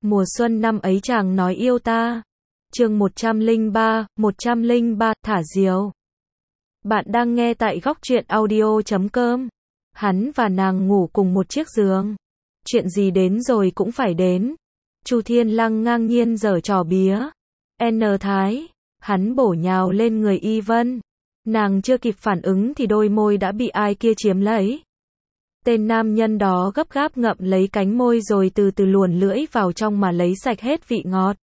Mùa xuân năm ấy chàng nói yêu ta. Chương 103, thả diều. Bạn đang nghe tại góc truyện audio.com. Hắn và nàng ngủ cùng một chiếc giường. Chuyện gì đến rồi cũng phải đến. Chu Thiên Lăng ngang nhiên giở trò bía. N Thái. Hắn bổ nhào lên người Y Vân. Nàng chưa kịp phản ứng thì đôi môi đã bị ai kia chiếm lấy. Tên nam nhân đó gấp gáp ngậm lấy cánh môi rồi từ từ luồn lưỡi vào trong mà lấy sạch hết vị ngọt.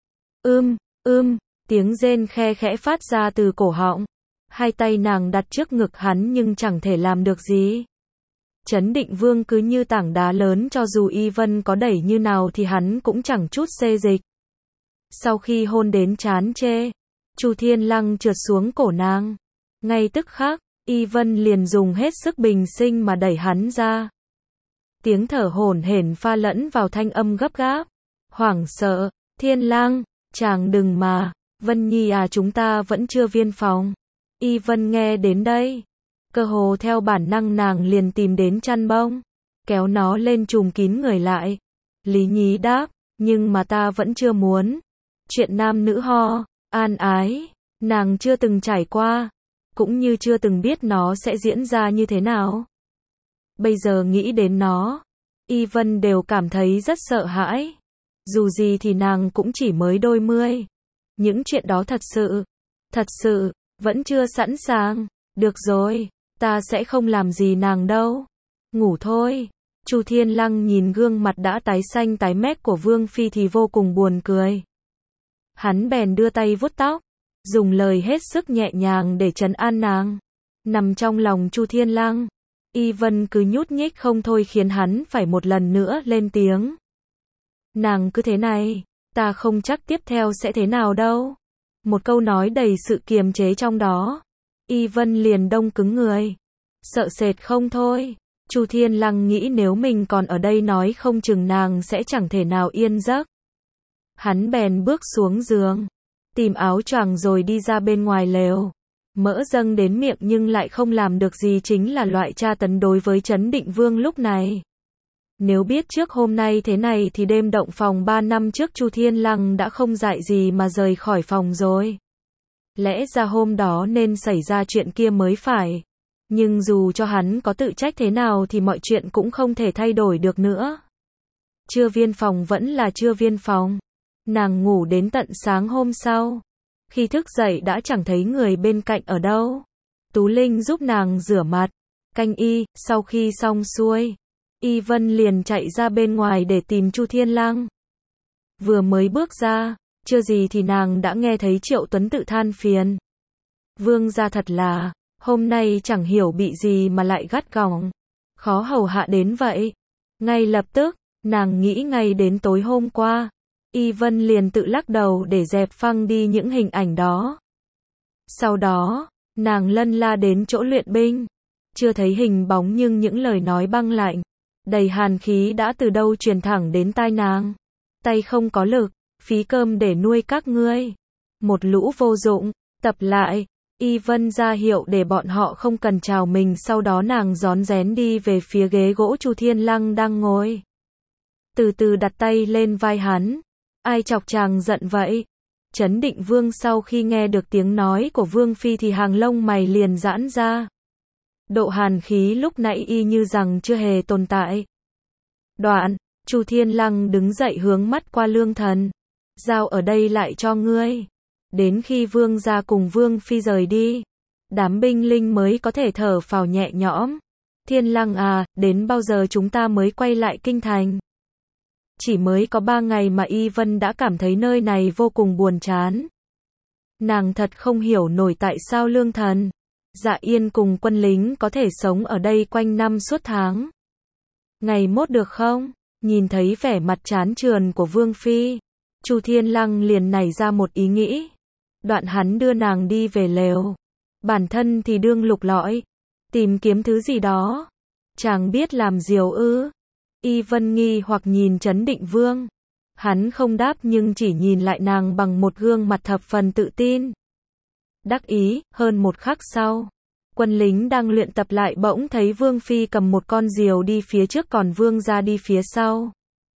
Tiếng rên khe khẽ phát ra từ cổ họng. Hai tay nàng đặt trước ngực hắn nhưng chẳng thể làm được gì. Trấn Định Vương cứ như tảng đá lớn, cho dù Y Vân có đẩy như nào thì hắn cũng chẳng chút xê dịch. Sau khi hôn đến trán trê, Chu Thiên Lăng trượt xuống cổ nàng. Ngay tức khắc, Y Vân liền dùng hết sức bình sinh mà đẩy hắn ra. Tiếng thở hổn hển pha lẫn vào thanh âm gấp gáp. Hoảng sợ, Thiên Lăng, chàng đừng mà, Vân Nhi à, chúng ta vẫn chưa viên phòng. Y Vân nghe đến đây, cơ hồ theo bản năng nàng liền tìm đến chăn bông, kéo nó lên trùm kín người lại. Lý Nhí đáp, nhưng mà ta vẫn chưa muốn. Chuyện nam nữ ho, an ái, nàng chưa từng trải qua, cũng như chưa từng biết nó sẽ diễn ra như thế nào. Bây giờ nghĩ đến nó, Y Vân đều cảm thấy rất sợ hãi. Dù gì thì nàng cũng chỉ mới đôi mươi. Những chuyện đó thật sự, vẫn chưa sẵn sàng. Được rồi, ta sẽ không làm gì nàng đâu. Ngủ thôi. Chu Thiên Lăng nhìn gương mặt đã tái xanh tái mét của Vương Phi thì vô cùng buồn cười. Hắn bèn đưa tay vuốt tóc, dùng lời hết sức nhẹ nhàng để trấn an nàng. Nằm trong lòng Chu Thiên Lăng, Y Vân cứ nhút nhích không thôi khiến hắn phải một lần nữa lên tiếng. Nàng cứ thế này, ta không chắc tiếp theo sẽ thế nào đâu. Một câu nói đầy sự kiềm chế trong đó. Y Vân liền đông cứng người, sợ sệt không thôi. Chu Thiên Lăng nghĩ nếu mình còn ở đây nói không chừng nàng sẽ chẳng thể nào yên giấc. Hắn bèn bước xuống giường, tìm áo choàng rồi đi ra bên ngoài lều. Mỡ dâng đến miệng nhưng lại không làm được gì chính là loại tra tấn đối với Trấn Định Vương lúc này. Nếu biết trước hôm nay thế này thì đêm động phòng 3 năm trước Chu Thiên Lăng đã không dại gì mà rời khỏi phòng rồi. Lẽ ra hôm đó nên xảy ra chuyện kia mới phải. Nhưng dù cho hắn có tự trách thế nào thì mọi chuyện cũng không thể thay đổi được nữa. Chưa viên phòng vẫn là chưa viên phòng. Nàng ngủ đến tận sáng hôm sau. Khi thức dậy đã chẳng thấy người bên cạnh ở đâu. Tú Linh giúp nàng rửa mặt, canh y. Sau khi xong xuôi, Y Vân liền chạy ra bên ngoài để tìm Chu Thiên Lăng. Vừa mới bước ra, chưa gì thì nàng đã nghe thấy Triệu Tuấn tự than phiền. Vương gia thật là, hôm nay chẳng hiểu bị gì mà lại gắt gỏng, khó hầu hạ đến vậy. Ngay lập tức, nàng nghĩ ngay đến tối hôm qua. Y Vân liền tự lắc đầu để dẹp phăng đi những hình ảnh đó. Sau đó, nàng lân la đến chỗ luyện binh. Chưa thấy hình bóng nhưng những lời nói băng lạnh, đầy hàn khí đã từ đâu truyền thẳng đến tai nàng. Tay không có lực, phí cơm để nuôi các ngươi. Một lũ vô dụng, tập lại. Y Vân ra hiệu để bọn họ không cần chào mình, sau đó nàng rón rén đi về phía ghế gỗ Chu Thiên Lăng đang ngồi. Từ từ đặt tay lên vai hắn. Ai chọc chàng giận vậy? Trấn Định Vương sau khi nghe được tiếng nói của Vương Phi thì hàng lông mày liền giãn ra. Độ hàn khí lúc nãy y như rằng chưa hề tồn tại. Đoạn, Chu Thiên Lăng đứng dậy hướng mắt qua Lương Thần. Giao ở đây lại cho ngươi. Đến khi Vương gia cùng Vương Phi rời đi, đám binh linh mới có thể thở phào nhẹ nhõm. Thiên Lăng à, đến bao giờ chúng ta mới quay lại kinh thành? Chỉ mới có 3 ngày mà Y Vân đã cảm thấy nơi này vô cùng buồn chán. Nàng thật không hiểu nổi tại sao Lương Thần, Dạ Yên cùng quân lính có thể sống ở đây quanh năm suốt tháng. Ngày mốt được không? Nhìn thấy vẻ mặt chán chường của Vương Phi, Chu Thiên Lăng liền nảy ra một ý nghĩ. Đoạn hắn đưa nàng đi về lều. Bản thân thì đương lục lọi, tìm kiếm thứ gì đó. Chàng biết làm diều ư? Y Vân nghi hoặc nhìn Trấn Định Vương. Hắn không đáp nhưng chỉ nhìn lại nàng bằng một gương mặt thập phần tự tin. Đắc ý. Hơn một khắc sau, quân lính đang luyện tập lại bỗng thấy Vương Phi cầm một con diều đi phía trước còn Vương gia đi phía sau.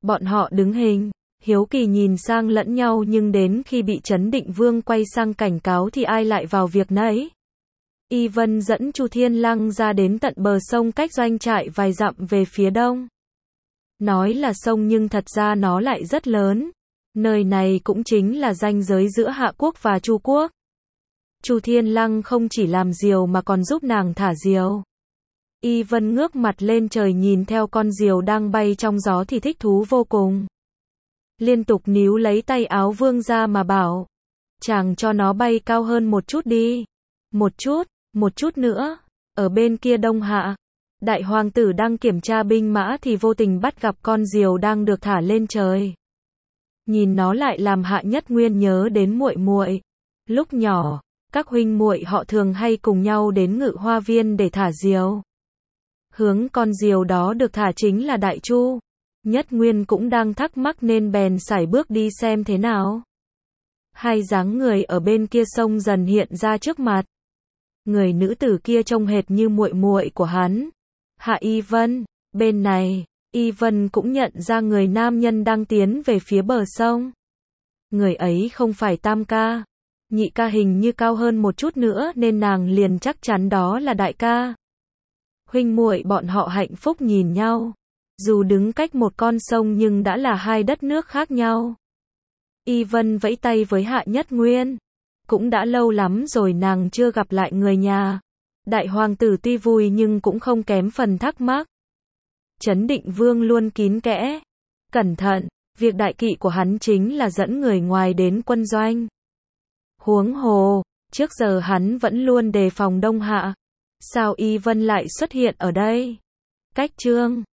Bọn họ đứng hình, hiếu kỳ nhìn sang lẫn nhau nhưng đến khi bị Trấn Định Vương quay sang cảnh cáo thì ai lại vào việc nấy. Y Vân dẫn Chu Thiên Lăng ra đến tận bờ sông cách doanh trại vài dặm về phía đông. Nói là sông nhưng thật ra nó lại rất lớn. Nơi này cũng chính là ranh giới giữa Hạ Quốc và Chu Quốc. Chu Thiên Lăng không chỉ làm diều mà còn giúp nàng thả diều. Y Vân ngước mặt lên trời nhìn theo con diều đang bay trong gió thì thích thú vô cùng. Liên tục níu lấy tay áo vương ra mà bảo. Chàng cho nó bay cao hơn một chút đi. Một chút nữa. Ở bên kia Đông Hạ, đại hoàng tử đang kiểm tra binh mã thì vô tình bắt gặp con diều đang được thả lên trời. Nhìn nó lại làm Hạ Nhất Nguyên nhớ đến muội muội. Lúc nhỏ, các huynh muội họ thường hay cùng nhau đến Ngự Hoa Viên để thả diều. Hướng con diều đó được thả chính là Đại Chu. Nhất Nguyên cũng đang thắc mắc nên bèn sải bước đi xem thế nào. Hai dáng người ở bên kia sông dần hiện ra trước mặt. Người nữ tử kia trông hệt như muội muội của hắn. Hạ Y Vân, bên này, Y Vân cũng nhận ra người nam nhân đang tiến về phía bờ sông. Người ấy không phải tam ca. Nhị ca hình như cao hơn một chút nữa nên nàng liền chắc chắn đó là đại ca. Huynh muội bọn họ hạnh phúc nhìn nhau. Dù đứng cách một con sông nhưng đã là hai đất nước khác nhau. Y Vân vẫy tay với Hạ Nhất Nguyên. Cũng đã lâu lắm rồi nàng chưa gặp lại người nhà. Đại hoàng tử tuy vui nhưng cũng không kém phần thắc mắc. Trấn Định Vương luôn kín kẽ, cẩn thận, việc đại kỵ của hắn chính là dẫn người ngoài đến quân doanh. Huống hồ, trước giờ hắn vẫn luôn đề phòng Đông Hạ. Sao Y Vân lại xuất hiện ở đây? Cách chương